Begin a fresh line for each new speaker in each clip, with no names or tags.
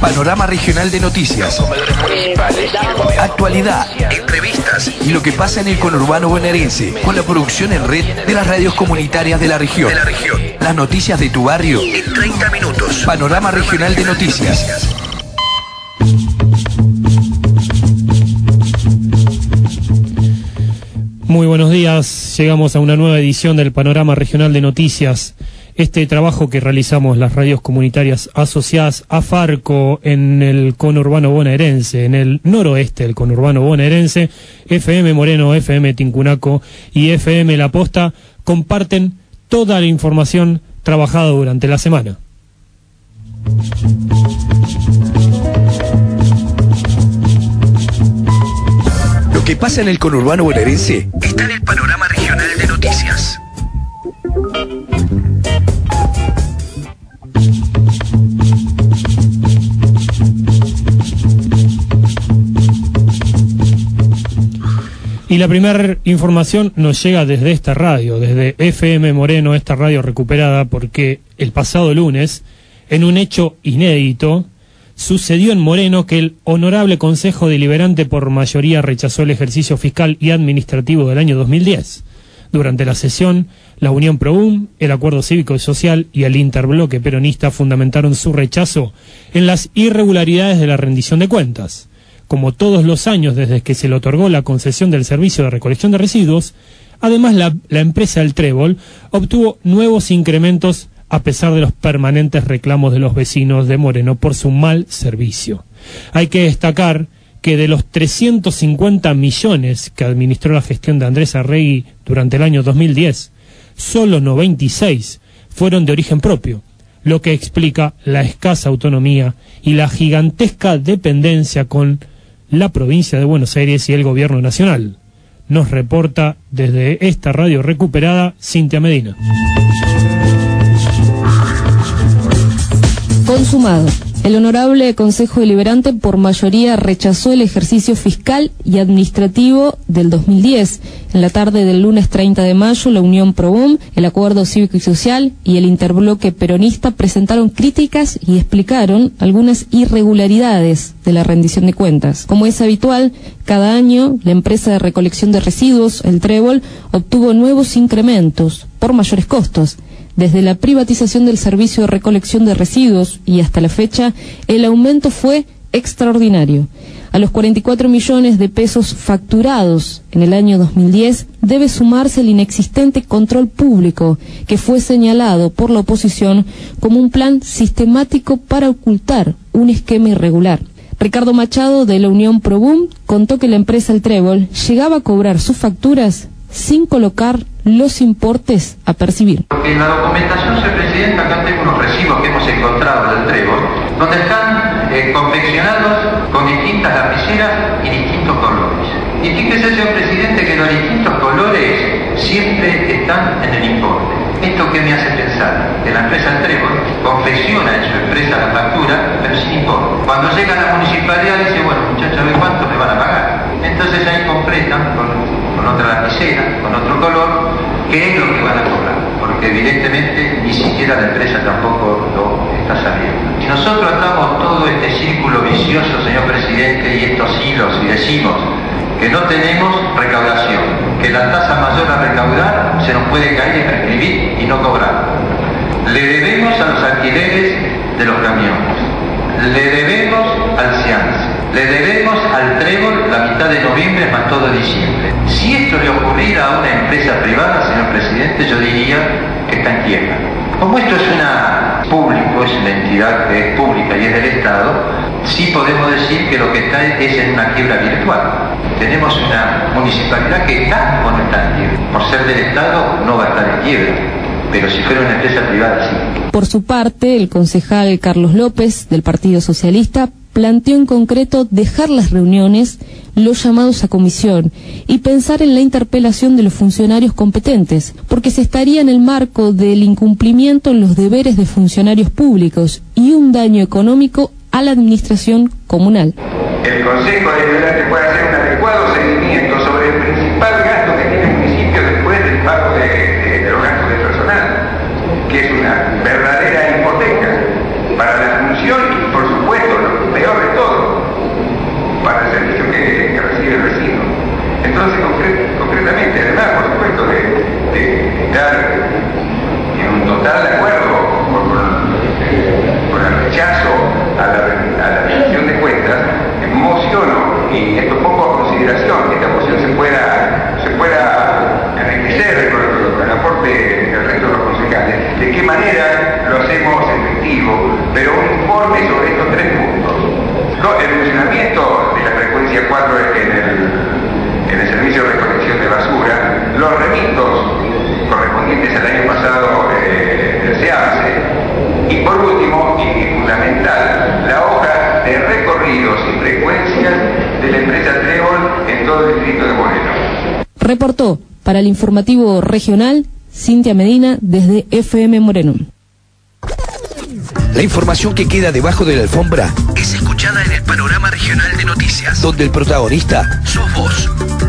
Panorama regional de noticias, actualidad, entrevistas y lo que pasa en el conurbano bonaerense, con la producción en red de las radios comunitarias de la región. Las noticias de tu barrio en 30 minutos. Panorama regional de noticias.
Muy buenos días, llegamos a una nueva edición del Panorama Regional de Noticias. Este trabajo que realizamos las radios comunitarias asociadas a Farco en el conurbano bonaerense, en el noroeste del conurbano bonaerense, FM Moreno, FM Tincunaco y FM La Posta, comparten toda la información trabajada durante la semana.
Lo que pasa en el conurbano bonaerense está en el Panorama Regional de Noticias.
Y la primera información nos llega desde esta radio, desde FM Moreno, esta radio recuperada, porque el pasado lunes, en un hecho inédito, sucedió en Moreno que el Honorable Consejo Deliberante por mayoría rechazó el ejercicio fiscal y administrativo del año 2010. Durante la sesión, la Unión ProUM, el Acuerdo Cívico y Social y el Interbloque Peronista fundamentaron su rechazo en las irregularidades de la rendición de cuentas. Como todos los años desde que se le otorgó la concesión del servicio de recolección de residuos, además la empresa El Trébol obtuvo nuevos incrementos a pesar de los permanentes reclamos de los vecinos de Moreno por su mal servicio. Hay que destacar que de los 350 millones que administró la gestión de Andrés Arregui durante el año 2010, solo 96 fueron de origen propio, lo que explica la escasa autonomía y la gigantesca dependencia con la provincia de Buenos Aires y el gobierno nacional. Nos reporta desde esta radio recuperada Cintia Medina.
Consumado. El Honorable Consejo Deliberante por mayoría rechazó el ejercicio fiscal y administrativo del 2010. En la tarde del lunes 30 de mayo, la Unión ProUM, el Acuerdo Cívico y Social y el Interbloque Peronista presentaron críticas y explicaron algunas irregularidades de la rendición de cuentas. Como es habitual, cada año la empresa de recolección de residuos, El Trébol, obtuvo nuevos incrementos por mayores costos. Desde la privatización del servicio de recolección de residuos y hasta la fecha, el aumento fue extraordinario. A los 44 millones de pesos facturados en el año 2010 debe sumarse el inexistente control público que fue señalado por la oposición como un plan sistemático para ocultar un esquema irregular. Ricardo Machado, de la Unión ProUM, contó que la empresa El Trébol llegaba a cobrar sus facturas sin colocar los importes a percibir.
En la documentación, señor presidente, acá tengo unos recibos que hemos encontrado del Trébol, donde están confeccionados con distintas lapiceras y distintos colores. Y fíjese, señor presidente, que los distintos colores siempre están en el importe. ¿Esto qué me hace pensar? Que la empresa El Trébol confecciona en su empresa la factura, pero sin importe. Cuando llega a la municipalidad dice, bueno, muchachos, a ver cuánto me van a pagar. Entonces ahí completan con otra lapicera, con otro color, qué es lo que van a cobrar, porque evidentemente ni siquiera la empresa tampoco lo está sabiendo. Si nosotros atamos todo este círculo vicioso, señor presidente, y estos hilos, y decimos que no tenemos recaudación, que la tasa mayor a recaudar se nos puede caer y prescribir y no cobrar. Le debemos a los alquileres de los camiones, le debemos al CIANS, le debemos al Trébol la mitad de noviembre más todo diciembre. Si esto le ocurriera a una empresa privada, señor presidente, yo diría que está en quiebra. Como esto es público, es una entidad que es pública y es del Estado, sí podemos decir que lo que está es en una quiebra virtual. Tenemos una municipalidad que está o no está en quiebra. Por ser del Estado no va a estar en quiebra, pero si fuera una empresa privada sí.
Por su parte, el concejal Carlos López, del Partido Socialista, planteó en concreto dejar las reuniones, los llamados a comisión y pensar en la interpelación de los funcionarios competentes, porque se estaría en el marco del incumplimiento en los deberes de funcionarios públicos y un daño económico a la administración comunal.
El Consejo Deliberante puede hacer un adecuado seguimiento sobre el principal gasto que tiene el municipio después del pago de los gastos de personal, que es una verdadera hipoteca para la función y, por supuesto, informe sobre estos 3 puntos. El funcionamiento de la frecuencia 4 en el servicio de recolección de basura, los remitos correspondientes al año pasado se hace, y por último, y fundamental, la hoja de recorridos y frecuencias de la empresa Trébol en todo el distrito de Moreno.
Reportó para el informativo regional Cintia Medina desde FM Moreno.
La información que queda debajo de la alfombra es escuchada en el panorama regional de noticias, donde el protagonista sos vos.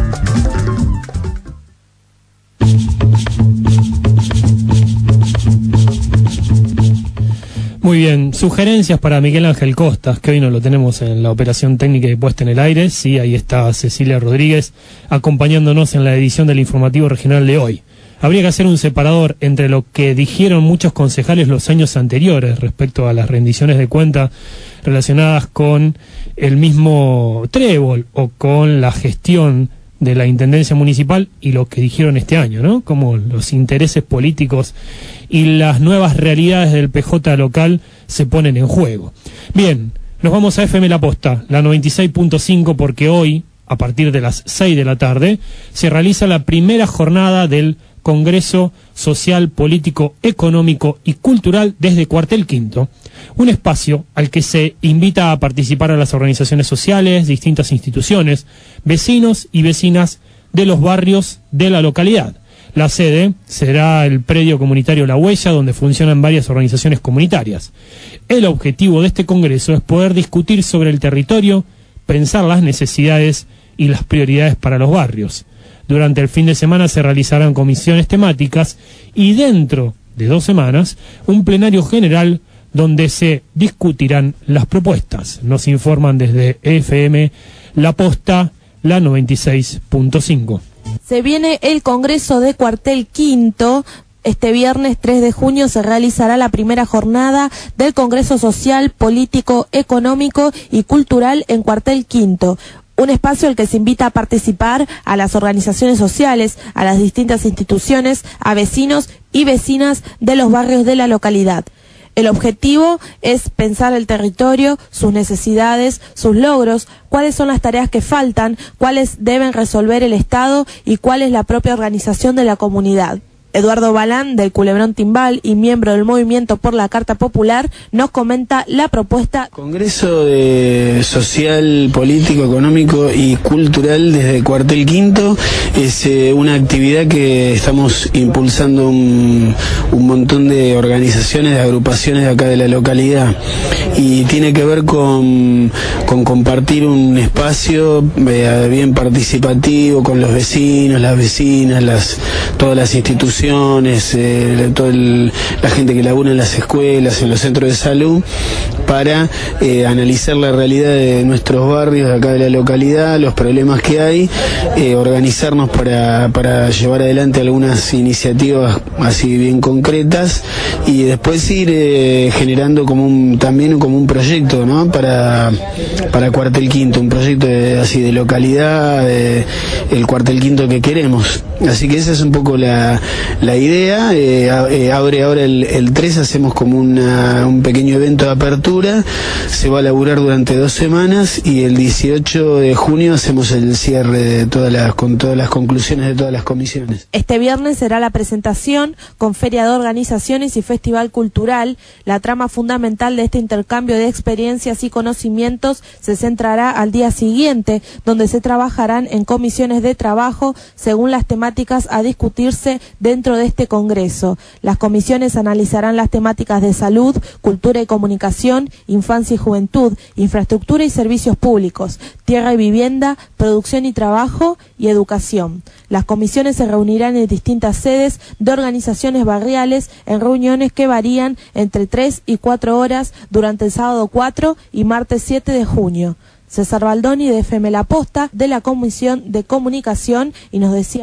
Muy bien, sugerencias para Miguel Ángel Costas, que hoy no lo tenemos en la operación técnica y puesta en el aire. Sí, ahí está Cecilia Rodríguez acompañándonos en la edición del informativo regional de hoy. Habría que hacer un separador entre lo que dijeron muchos concejales los años anteriores respecto a las rendiciones de cuenta relacionadas con el mismo Trébol o con la gestión de la Intendencia Municipal y lo que dijeron este año, ¿no? Como los intereses políticos y las nuevas realidades del PJ local se ponen en juego. Bien, nos vamos a FM La Posta, la 96.5, porque hoy, a partir de las 6 de la tarde, se realiza la primera jornada del Congreso Social, Político, Económico y Cultural desde Cuartel Quinto, un espacio al que se invita a participar a las organizaciones sociales, distintas instituciones, vecinos y vecinas de los barrios de la localidad. La sede será el predio comunitario La Huella, donde funcionan varias organizaciones comunitarias. El objetivo de este congreso es poder discutir sobre el territorio, pensar las necesidades y las prioridades para los barrios. Durante el fin de semana se realizarán comisiones temáticas y dentro de 2 semanas un plenario general donde se discutirán las propuestas. Nos informan desde FM La Posta, la 96.5.
Se viene el Congreso de Cuartel Quinto. Este viernes 3 de junio se realizará la primera jornada del Congreso Social, Político, Económico y Cultural en Cuartel Quinto. Un espacio al que se invita a participar a las organizaciones sociales, a las distintas instituciones, a vecinos y vecinas de los barrios de la localidad. El objetivo es pensar el territorio, sus necesidades, sus logros, cuáles son las tareas que faltan, cuáles deben resolver el Estado y cuál es la propia organización de la comunidad. Eduardo Balán, del Culebrón Timbal y miembro del Movimiento por la Carta Popular, nos comenta la propuesta.
Congreso Social, Político, Económico y Cultural desde Cuartel Quinto es una actividad que estamos impulsando un montón de organizaciones, de agrupaciones de acá de la localidad, y tiene que ver con compartir un espacio bien participativo con los vecinos, las vecinas, todas las instituciones, toda la gente que labura en las escuelas, en los centros de salud, para analizar la realidad de nuestros barrios de acá de la localidad, los problemas que hay, organizarnos para llevar adelante algunas iniciativas así bien concretas y después ir generando también como un proyecto, ¿no? para Cuartel Quinto, un proyecto así de localidad, el Cuartel Quinto que queremos. Así que esa es un poco la idea. Abre ahora el 3, hacemos como un pequeño evento de apertura, se va a laburar durante 2 semanas y el 18 de junio hacemos el cierre con todas las conclusiones de todas las comisiones.
Este viernes será la presentación con feria de organizaciones y festival cultural. La trama fundamental de este intercambio de experiencias y conocimientos se centrará al día siguiente, donde se trabajarán en comisiones de trabajo según las temáticas a discutirse dentro de este congreso. Las comisiones analizarán las temáticas de salud, cultura y comunicación, infancia y juventud, infraestructura y servicios públicos, tierra y vivienda, producción y trabajo y educación. Las comisiones se reunirán en distintas sedes de organizaciones barriales en reuniones que varían entre 3 y 4 horas durante el sábado 4 y martes 7 de junio. César Baldoni de FM La Posta, de la Comisión de Comunicación, y nos decía esto.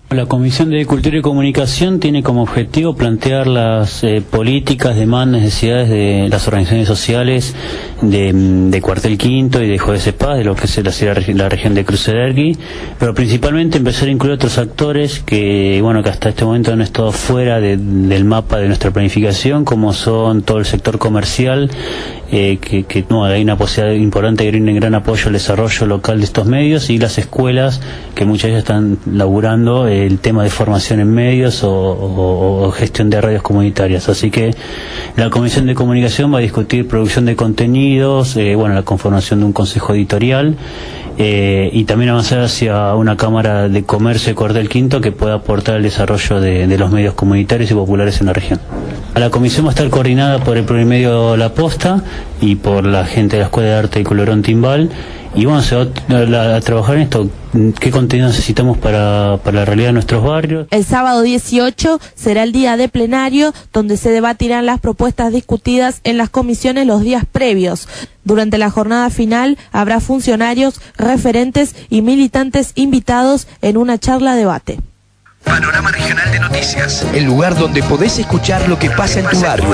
La Comisión de Cultura y Comunicación tiene como objetivo plantear las políticas, demandas, necesidades de las organizaciones sociales de Cuartel Quinto y de José Paz, de lo que es la región de Cruce de Erqui, pero principalmente empezar a incluir otros actores que hasta este momento han estado fuera del mapa de nuestra planificación, como son todo el sector comercial, que hay una posibilidad importante de un gran apoyo al desarrollo local de estos medios, y las escuelas, que muchas de ellas están laburando el tema de formación en medios o gestión de radios comunitarias. Así que la Comisión de Comunicación va a discutir producción de contenidos, la conformación de un consejo editorial, y también avanzar hacia una Cámara de Comercio de Cuartel Quinto que pueda aportar al desarrollo de los medios comunitarios y populares en la región. La comisión va a estar coordinada por el Plurimedio La Posta y por la gente de la Escuela de Arte de Colorón Timbal, y se va a trabajar en esto, qué contenido necesitamos para la realidad de nuestros barrios.
El sábado 18 será el día de plenario, donde se debatirán las propuestas discutidas en las comisiones los días previos. Durante la jornada final habrá funcionarios, referentes y militantes invitados en una charla-debate.
Panorama Regional de Noticias, el lugar donde podés escuchar lo que pasa en tu barrio.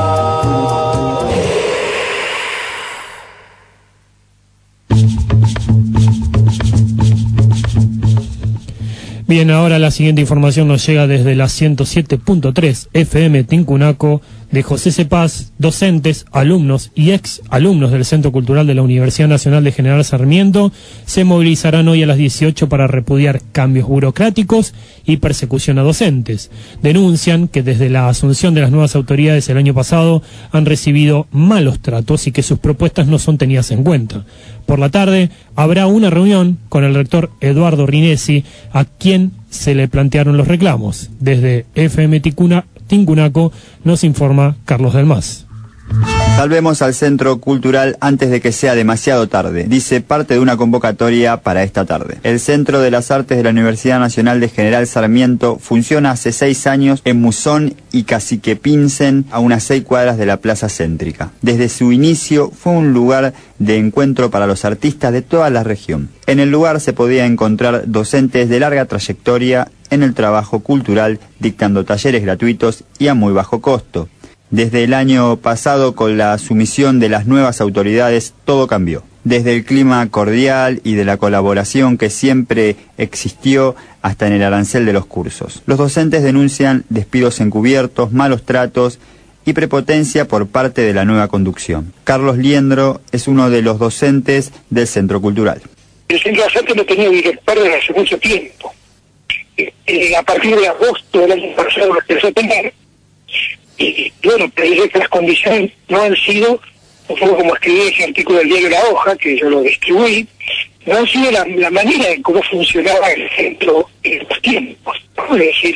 Bien, ahora la siguiente información nos llega desde la 107.3 FM Tincunaco, de José C. Paz. Docentes, alumnos y ex alumnos del Centro Cultural de la Universidad Nacional de General Sarmiento se movilizarán hoy a las 18 para repudiar cambios burocráticos y persecución a docentes. Denuncian que desde la asunción de las nuevas autoridades el año pasado han recibido malos tratos y que sus propuestas no son tenidas en cuenta. Por la tarde habrá una reunión con el rector Eduardo Rinesi, a quien se le plantearon los reclamos. Desde FM Tincunaco nos informa Carlos del Mas.
Salvemos al Centro Cultural antes de que sea demasiado tarde, dice parte de una convocatoria para esta tarde. El Centro de las Artes de la Universidad Nacional de General Sarmiento funciona hace 6 años en Musón y Caciquepinsen, a unas 6 cuadras de la plaza céntrica. Desde su inicio fue un lugar de encuentro para los artistas de toda la región. En el lugar se podía encontrar docentes de larga trayectoria en el trabajo cultural, dictando talleres gratuitos y a muy bajo costo. Desde el año pasado, con la sumisión de las nuevas autoridades, todo cambió. Desde el clima cordial y de la colaboración que siempre existió hasta en el arancel de los cursos. Los docentes denuncian despidos encubiertos, malos tratos y prepotencia por parte de la nueva conducción. Carlos Liendro es uno de los docentes del Centro Cultural.
El Centro de las Artes no tenía director desde hace mucho tiempo. A partir de agosto del año pasado lo empezó a tener. Y pero que las condiciones no han sido, un poco como escribí ese artículo del diario La Hoja, que yo lo distribuí, no han sido la manera en cómo funcionaba el centro en los tiempos, ¿no? Es decir,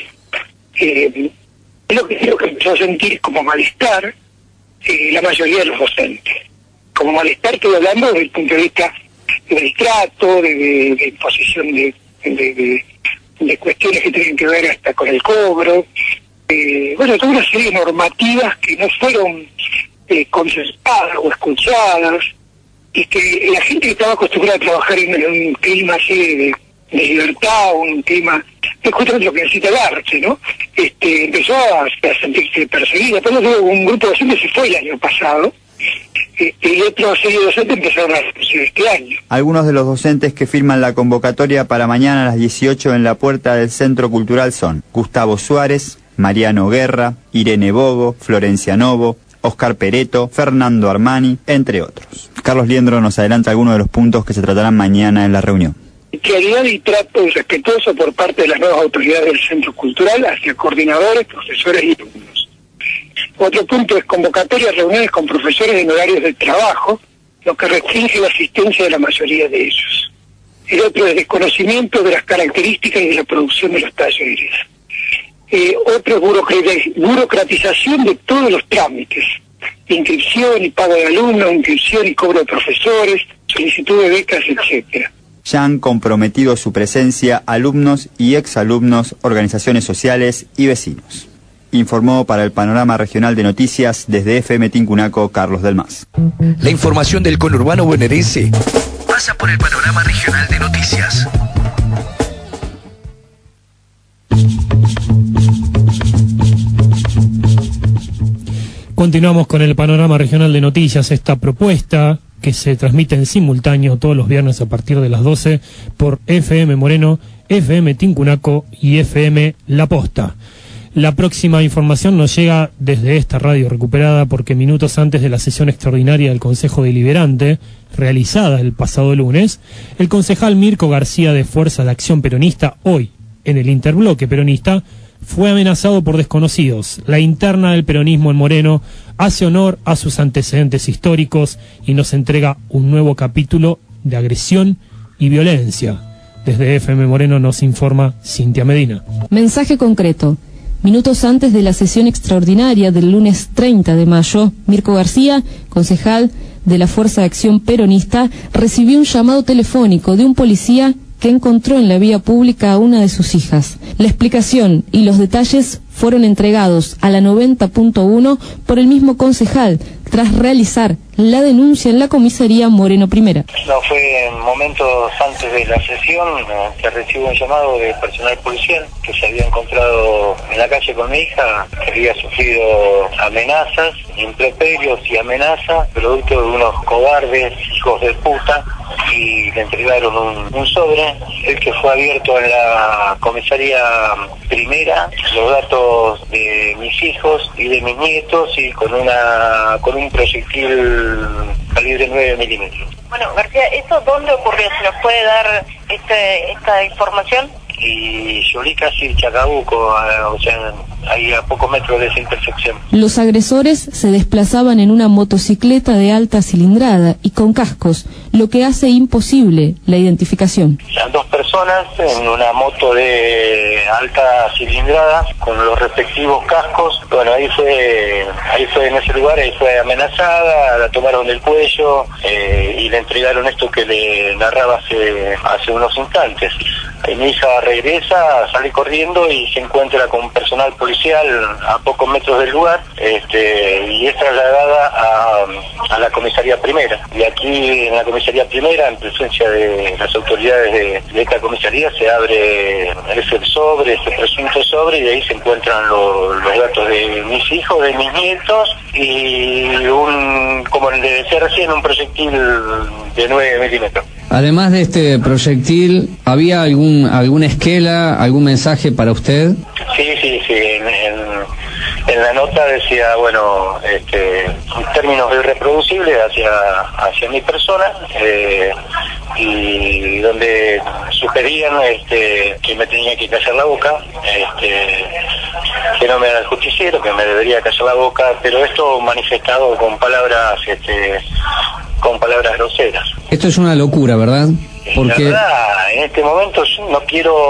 es lo que creo que empezó a sentir como malestar la mayoría de los docentes. Como malestar estoy hablando desde el punto de vista del trato, de imposición de cuestiones que tienen que ver hasta con el cobro, toda una serie de normativas que no fueron consensuadas o escuchadas, y que la gente que estaba acostumbrada a trabajar en un clima así de libertad, un clima, es justamente lo que necesita el arte, ¿no? Empezó a sentirse perseguida. Por eso un grupo de docentes se fue el año pasado, y otra serie de docentes empezaron a hacerse este año.
Algunos de los docentes que firman la convocatoria para mañana a las 18 en la puerta del Centro Cultural son Gustavo Suárez, Mariano Guerra, Irene Bogo, Florencia Novo, Oscar Pereto, Fernando Armani, entre otros. Carlos Liendro nos adelanta algunos de los puntos que se tratarán mañana en la reunión.
Claridad y trato respetuoso por parte de las nuevas autoridades del Centro Cultural hacia coordinadores, profesores y alumnos. Otro punto es convocatoria a reuniones con profesores en horarios de trabajo, lo que restringe la asistencia de la mayoría de ellos. El otro es desconocimiento de las características y de la producción de los talleres. Otro es burocratización de todos los trámites, inscripción y pago de alumnos, inscripción y cobro de profesores, solicitud de becas, etcétera.
Ya han comprometido su presencia alumnos y exalumnos, organizaciones sociales y vecinos. Informó para el Panorama Regional de Noticias desde FM Tincunaco, Carlos del Mas.
La información del conurbano bonaerense pasa por el Panorama Regional de Noticias.
Continuamos con el panorama regional de noticias, esta propuesta que se transmite en simultáneo todos los viernes a partir de las 12 por FM Moreno, FM Tincunaco y FM La Posta. La próxima información nos llega desde esta radio recuperada porque minutos antes de la sesión extraordinaria del Consejo Deliberante, realizada el pasado lunes, el concejal Mirko García de Fuerza de Acción Peronista, hoy en el interbloque peronista, fue amenazado por desconocidos. La interna del peronismo en Moreno hace honor a sus antecedentes históricos y nos entrega un nuevo capítulo de agresión y violencia. Desde FM Moreno nos informa Cintia Medina.
Mensaje concreto. Minutos antes de la sesión extraordinaria del lunes 30 de mayo, Mirko García, concejal de la Fuerza de Acción Peronista, recibió un llamado telefónico de un policía que encontró en la vía pública a una de sus hijas. La explicación y los detalles fueron entregados a la 90.1 por el mismo concejal, tras realizar la denuncia en la comisaría Moreno I.
No, fue en momentos antes de la sesión que recibo un llamado de personal policial que se había encontrado en la calle con mi hija, que había sufrido amenazas, improperios y amenazas, producto de unos cobardes hijos de puta, y le entregaron un sobre, el que fue abierto en la comisaría primera, los datos de mis hijos y de mis nietos, y con un proyectil calibre 9 milímetros.
Bueno, García, ¿eso dónde ocurrió? ¿Se nos puede dar esta información?
Y Yolí casi Chacabuco, o sea, ahí a pocos metros de esa intersección.
Los agresores se desplazaban en una motocicleta de alta cilindrada y con cascos, lo que hace imposible la identificación.
Eran dos personas en una moto de alta cilindrada con los respectivos cascos. Bueno, ahí fue en ese lugar, ahí fue amenazada, la tomaron del cuello y le entregaron esto que le narraba hace unos instantes. Y mi hija regresa, sale corriendo y se encuentra con personal policial a pocos metros del lugar, y es trasladada a la comisaría primera. Y aquí en la comisaría primera, en presencia de las autoridades de esta comisaría, se abre ese presunto sobre, y de ahí se encuentran los datos de mis hijos, de mis nietos, y como le decía recién, un proyectil de 9 milímetros.
Además de este proyectil, ¿había alguna esquela, algún mensaje para usted?
Sí. En la nota decía, bueno, términos irreproducibles hacia mi persona, y donde sugerían que me tenía que callar la boca, que no me era el justiciero, que me debería callar la boca, pero esto manifestado con palabras groseras.
Esto es una locura, ¿verdad? Porque
la verdad, en este momento yo no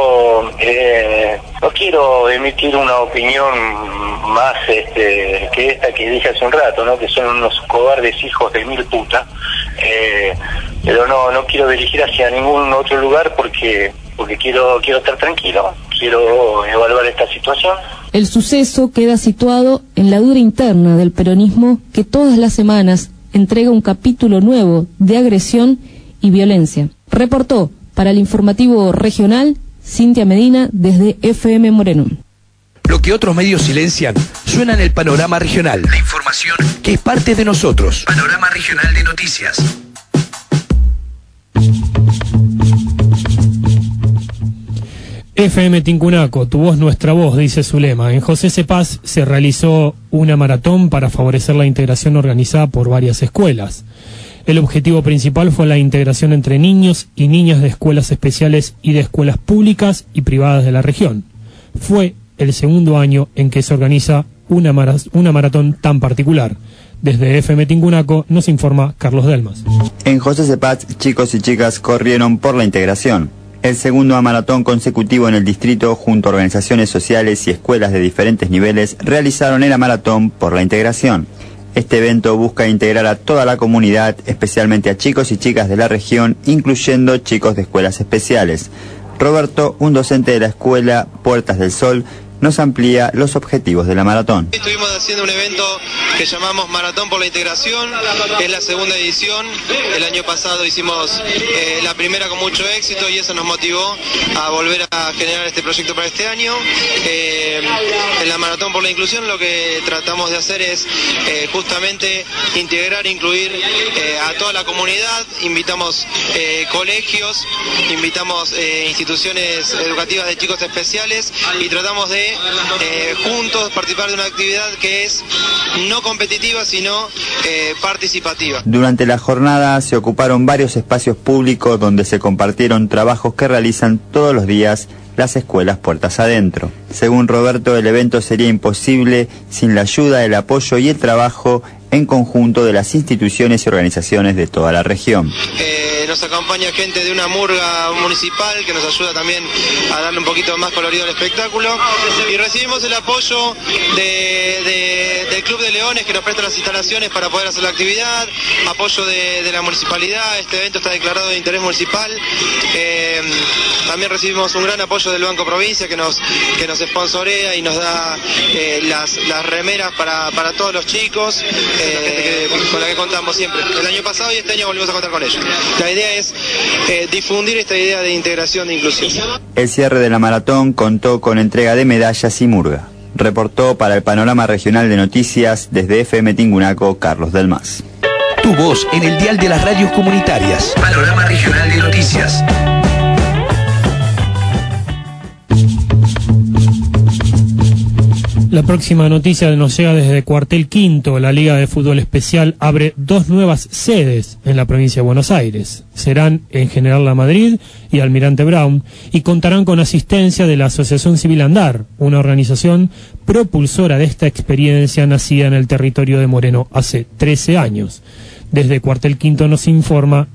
quiero emitir una opinión más que esta que dije hace un rato, ¿no? Que son unos cobardes hijos de mil putas, pero no quiero dirigir hacia ningún otro lugar porque quiero estar tranquilo, quiero evaluar esta situación.
El suceso queda situado en la dura interna del peronismo que todas las semanas entrega un capítulo nuevo de agresión y violencia. Reportó para el informativo regional Cintia Medina desde FM Moreno.
Lo que otros medios silencian suena en el panorama regional. La información que es parte de nosotros. Panorama regional de noticias.
FM Tincunaco, tu voz, nuestra voz, dice su lema. En José C. Paz se realizó una maratón para favorecer la integración organizada por varias escuelas. El objetivo principal fue la integración entre niños y niñas de escuelas especiales y de escuelas públicas y privadas de la región. Fue el segundo año en que se organiza una maratón tan particular. Desde FM Tincunaco nos informa Carlos Delmas.
En José C. Paz, chicos y chicas corrieron por la integración. El segundo maratón consecutivo en el distrito, junto a organizaciones sociales y escuelas de diferentes niveles, realizaron el maratón por la integración. Este evento busca integrar a toda la comunidad, especialmente a chicos y chicas de la región, incluyendo chicos de escuelas especiales. Roberto, un docente de la escuela Puertas del Sol, nos amplía los objetivos de la maratón.
Estuvimos haciendo un evento que llamamos Maratón por la Integración, que es la segunda edición. El año pasado hicimos la primera con mucho éxito y eso nos motivó a volver a generar este proyecto para este año. En la Maratón por la Inclusión lo que tratamos de hacer es justamente integrar e incluir a toda la comunidad. Invitamos colegios, invitamos instituciones educativas de chicos especiales y tratamos de juntos participar de una actividad que es no competitiva sino participativa.
Durante la jornada se ocuparon varios espacios públicos donde se compartieron trabajos que realizan todos los días las escuelas puertas adentro. Según Roberto, el evento sería imposible sin la ayuda, el apoyo y el trabajo en conjunto de las instituciones y organizaciones de toda la región.
Nos acompaña gente de una murga municipal que nos ayuda también a darle un poquito más colorido al espectáculo, y recibimos el apoyo del Club de Leones, que nos presta las instalaciones para poder hacer la actividad, apoyo de la municipalidad. Este evento está declarado de interés municipal. También recibimos un gran apoyo del Banco Provincia que nos sponsorea y nos da las remeras para todos los chicos, con la que contamos siempre. El año pasado y este año volvimos a contar con ellos. La idea es difundir esta idea de integración e inclusión.
El cierre de la maratón contó con entrega de medallas y murga. Reportó para el Panorama Regional de Noticias desde FM Tingunaco, Carlos del Mas.
Tu voz en el dial de las radios comunitarias. Panorama Regional de Noticias.
La próxima noticia nos llega desde Cuartel Quinto. La Liga de Fútbol Especial abre 2 nuevas sedes en la provincia de Buenos Aires. Serán en General La Madrid y Almirante Brown y contarán con asistencia de la Asociación Civil Andar, una organización propulsora de esta experiencia nacida en el territorio de Moreno hace 13 años. Desde Cuartel Quinto nos informan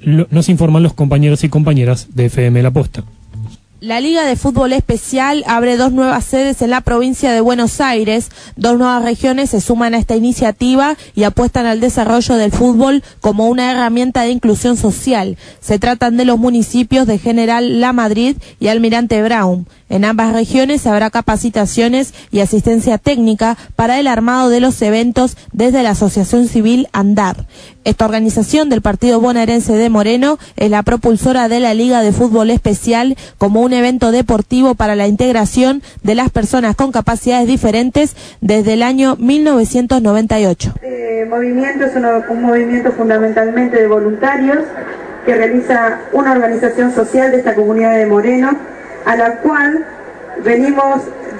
los compañeros y compañeras de FM La Posta.
La Liga de Fútbol Especial abre 2 nuevas sedes en la provincia de Buenos Aires. 2 nuevas regiones se suman a esta iniciativa y apuestan al desarrollo del fútbol como una herramienta de inclusión social. Se tratan de los municipios de General La Madrid y Almirante Brown. En ambas regiones habrá capacitaciones y asistencia técnica para el armado de los eventos desde la Asociación Civil Andar. Esta organización del partido bonaerense de Moreno es la propulsora de la Liga de Fútbol Especial como un evento deportivo para la integración de las personas con capacidades diferentes desde el año 1998.
Este movimiento es un movimiento fundamentalmente de voluntarios que realiza una organización social de esta comunidad de Moreno, con la cual venimos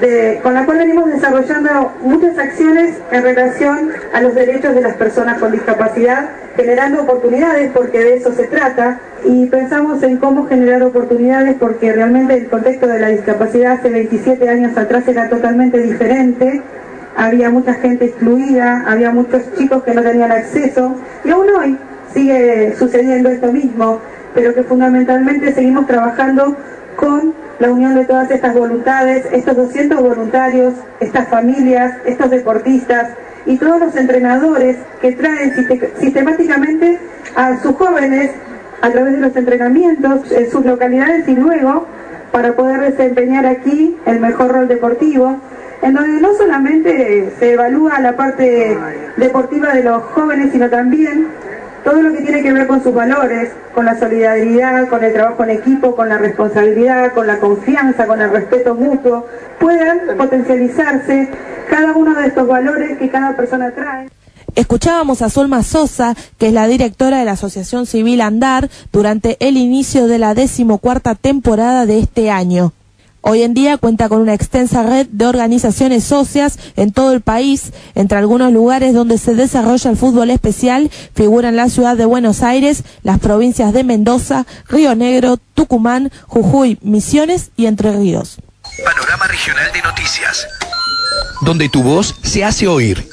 desarrollando muchas acciones en relación a los derechos de las personas con discapacidad, generando oportunidades, porque de eso se trata, y pensamos en cómo generar oportunidades porque realmente el contexto de la discapacidad hace 27 años atrás era totalmente diferente. Había mucha gente excluida, había muchos chicos que no tenían acceso, y aún hoy sigue sucediendo esto mismo, pero que fundamentalmente seguimos trabajando con la unión de todas estas voluntades, estos 200 voluntarios, estas familias, estos deportistas y todos los entrenadores que traen sistemáticamente a sus jóvenes a través de los entrenamientos en sus localidades y luego para poder desempeñar aquí el mejor rol deportivo, en donde no solamente se evalúa la parte deportiva de los jóvenes, sino también todo lo que tiene que ver con sus valores, con la solidaridad, con el trabajo en equipo, con la responsabilidad, con la confianza, con el respeto mutuo, puedan potencializarse cada uno de estos valores que cada persona trae.
Escuchábamos a Zulma Sosa, que es la directora de la Asociación Civil Andar, durante el inicio de la 14ª temporada de este año. Hoy en día cuenta con una extensa red de organizaciones socias en todo el país. Entre algunos lugares donde se desarrolla el fútbol especial figuran la ciudad de Buenos Aires, las provincias de Mendoza, Río Negro, Tucumán, Jujuy, Misiones y Entre Ríos.
Panorama Regional de Noticias, donde tu voz se hace oír.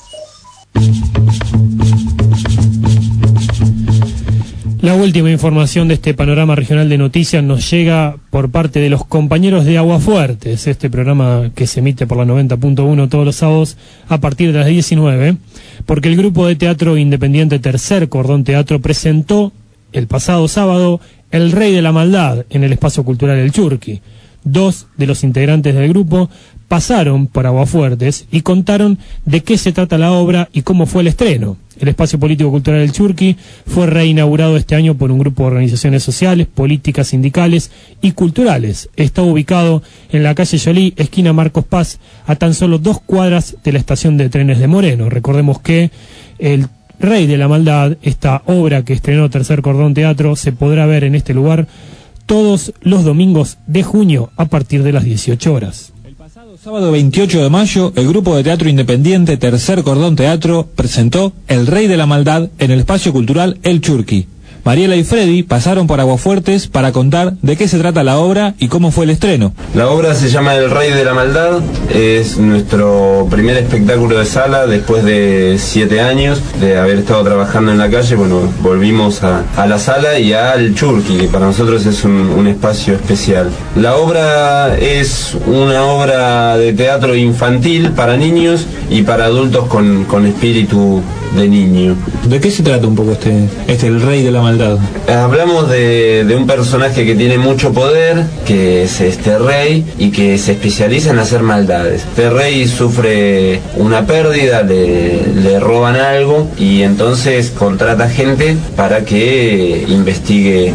La última información de este Panorama Regional de Noticias nos llega por parte de los compañeros de Aguafuertes, este programa que se emite por la 90.1 todos los sábados a partir de las 19, porque el grupo de teatro independiente Tercer Cordón Teatro presentó el pasado sábado El Rey de la Maldad en el Espacio Cultural El Churqui. 2 de los integrantes del grupo pasaron por Aguafuertes y contaron de qué se trata la obra y cómo fue el estreno. El espacio político-cultural del Churqui fue reinaugurado este año por un grupo de organizaciones sociales, políticas, sindicales y culturales. Está ubicado en la calle Yolí, esquina Marcos Paz, a tan solo 2 cuadras de la estación de trenes de Moreno. Recordemos que El Rey de la Maldad, esta obra que estrenó Tercer Cordón Teatro, se podrá ver en este lugar todos los domingos de junio a partir de las 18 horas.
El pasado sábado 28 de mayo, el grupo de teatro independiente Tercer Cordón Teatro presentó El Rey de la Maldad en el espacio cultural El Churqui. Mariela y Freddy pasaron por Aguafuertes para contar de qué se trata la obra y cómo fue el estreno.
La obra se llama El Rey de la Maldad, es nuestro primer espectáculo de sala después de 7 años de haber estado trabajando en la calle. Bueno, volvimos a la sala y al Churqui, que para nosotros es un espacio especial. La obra es una obra de teatro infantil para niños y para adultos con espíritu de niño.
¿De qué se trata un poco este El Rey de la Maldad?
Hablamos de un personaje que tiene mucho poder, que es este rey y que se especializa en hacer maldades. Este rey sufre una pérdida, le roban algo y entonces contrata gente para que investigue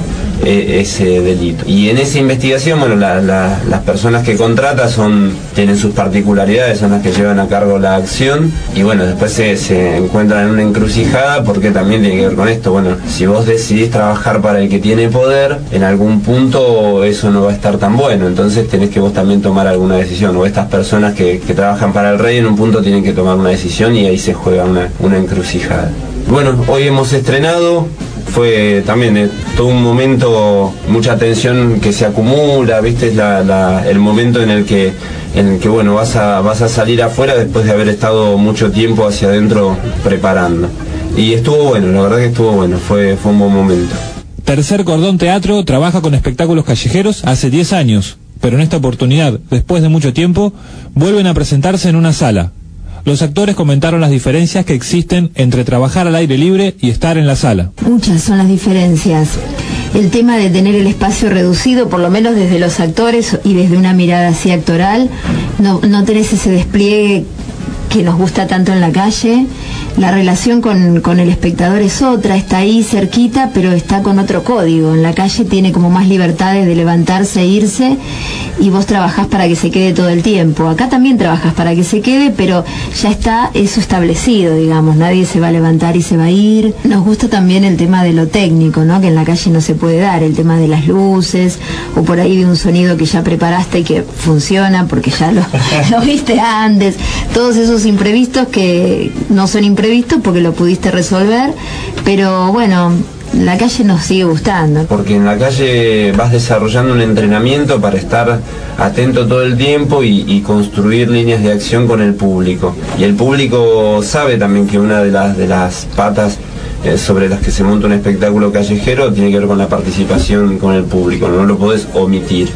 ese delito. Y en esa investigación, bueno, las personas que contrata tienen sus particularidades, son las que llevan a cargo la acción y bueno, después se encuentran en una encrucijada porque también tiene que ver con esto. Bueno, si vos decidís trabajar para el que tiene poder, en algún punto eso no va a estar tan bueno, entonces tenés que vos también tomar alguna decisión, o estas personas que trabajan para el rey en un punto tienen que tomar una decisión y ahí se juega una encrucijada. Bueno, hoy hemos estrenado, fue también todo un momento, mucha tensión que se acumula, viste, es el momento en el que bueno, vas a salir afuera después de haber estado mucho tiempo hacia adentro preparando. Y estuvo bueno, la verdad que estuvo bueno, fue un buen momento.
Tercer Cordón Teatro trabaja con espectáculos callejeros hace 10 años, pero en esta oportunidad, después de mucho tiempo, vuelven a presentarse en una sala. Los actores comentaron las diferencias que existen entre trabajar al aire libre y estar en la sala.
Muchas son las diferencias. El tema de tener el espacio reducido, por lo menos desde los actores y desde una mirada así actoral, no tenés ese despliegue que nos gusta tanto en la calle. La relación con el espectador es otra, está ahí cerquita, pero está con otro código. En la calle tiene como más libertades de levantarse e irse, y vos trabajás para que se quede todo el tiempo. Acá también trabajás para que se quede, pero ya está eso establecido, digamos, nadie se va a levantar y se va a ir. Nos gusta también el tema de lo técnico, ¿no?, que en la calle no se puede dar, el tema de las luces, o por ahí de un sonido que ya preparaste y que funciona porque ya lo viste antes. Todos esos imprevistos que no son imprevistos porque lo pudiste resolver, pero bueno, la calle nos sigue gustando.
Porque en la calle vas desarrollando un entrenamiento para estar atento todo el tiempo y construir líneas de acción con el público. Y el público sabe también que una de las patas sobre las que se monta un espectáculo callejero tiene que ver con la participación con el público, no lo podés omitir.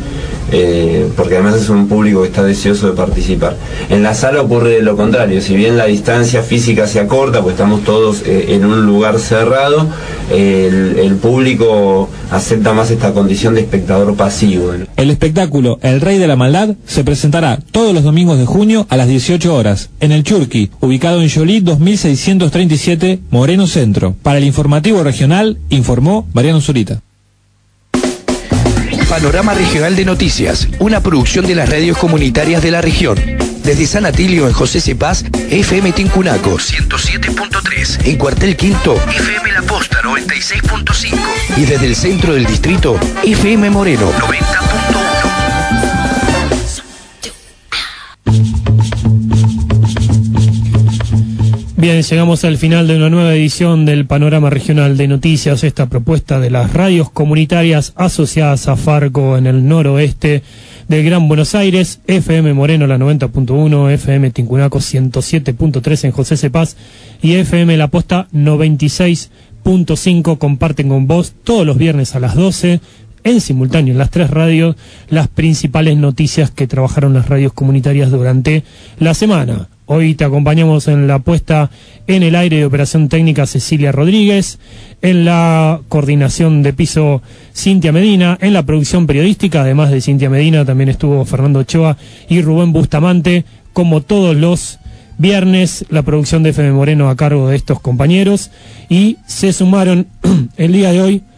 Porque además es un público que está deseoso de participar. En la sala ocurre lo contrario, si bien la distancia física se acorta, pues estamos todos en un lugar cerrado, el público acepta más esta condición de espectador pasivo.
El espectáculo El Rey de la Maldad se presentará todos los domingos de junio a las 18 horas en el Churqui, ubicado en Yolí 2637, Moreno Centro. Para el informativo regional, informó Mariano Zurita.
Panorama Regional de Noticias, una producción de las radios comunitarias de la región. Desde San Atilio en José Cepaz, FM Tincunaco 107.3. En Cuartel Quinto, FM La Posta 96.5. Y desde el centro del distrito, FM Moreno 90.1.
Bien, llegamos al final de una nueva edición del Panorama Regional de Noticias, esta propuesta de las radios comunitarias asociadas a Farco en el noroeste del Gran Buenos Aires, FM Moreno la 90.1, FM Tincunaco 107.3 en José Cepaz y FM La Posta 96.5, comparten con vos todos los viernes a las 12, en simultáneo en las 3 radios, las principales noticias que trabajaron las radios comunitarias durante la semana. Hoy te acompañamos en la puesta en el aire de operación técnica Cecilia Rodríguez, en la coordinación de piso Cintia Medina, en la producción periodística, además de Cintia Medina, también estuvo Fernando Ochoa y Rubén Bustamante, como todos los viernes, la producción de FM Moreno a cargo de estos compañeros, y se sumaron el día de hoy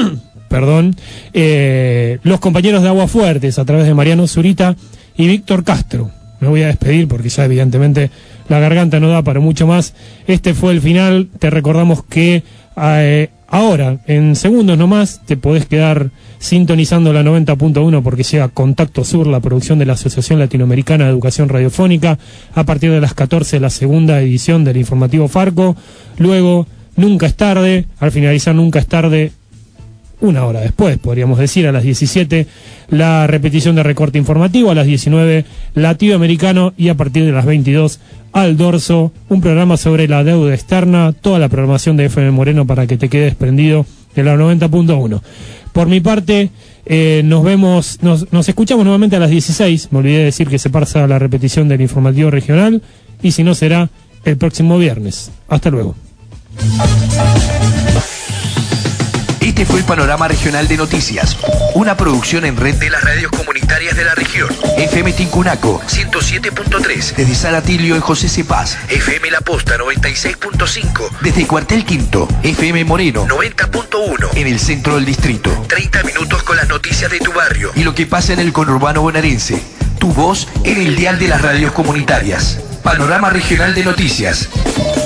los compañeros de Aguafuertes a través de Mariano Zurita y Víctor Castro. Me voy a despedir porque ya evidentemente la garganta no da para mucho más. Este fue el final. Te recordamos que ahora, en segundos nomás, te podés quedar sintonizando la 90.1 porque llega Contacto Sur, la producción de la Asociación Latinoamericana de Educación Radiofónica, a partir de las 14, la segunda edición del informativo Farco. Luego, Nunca es tarde. Al finalizar Nunca es tarde, una hora después, podríamos decir, a las 17, la repetición de Recorte Informativo, a las 19, Latinoamericano, y a partir de las 22, Al Dorso, un programa sobre la deuda externa, toda la programación de FM Moreno para que te quedes prendido de la 90.1. Por mi parte, nos escuchamos nuevamente a las 16, me olvidé de decir que se pasa la repetición del informativo regional, y si no será el próximo viernes. Hasta luego.
Este fue el Panorama Regional de Noticias, una producción en red de las radios comunitarias de la región. FM Tincunaco, 107.3, desde San Atilio en José Cepaz. FM La Posta, 96.5, desde Cuartel Quinto. FM Moreno, 90.1, en el centro del distrito. 30 minutos con las noticias de tu barrio y lo que pasa en el conurbano bonaerense. Tu voz en el dial de las radios comunitarias. Panorama Regional de Noticias.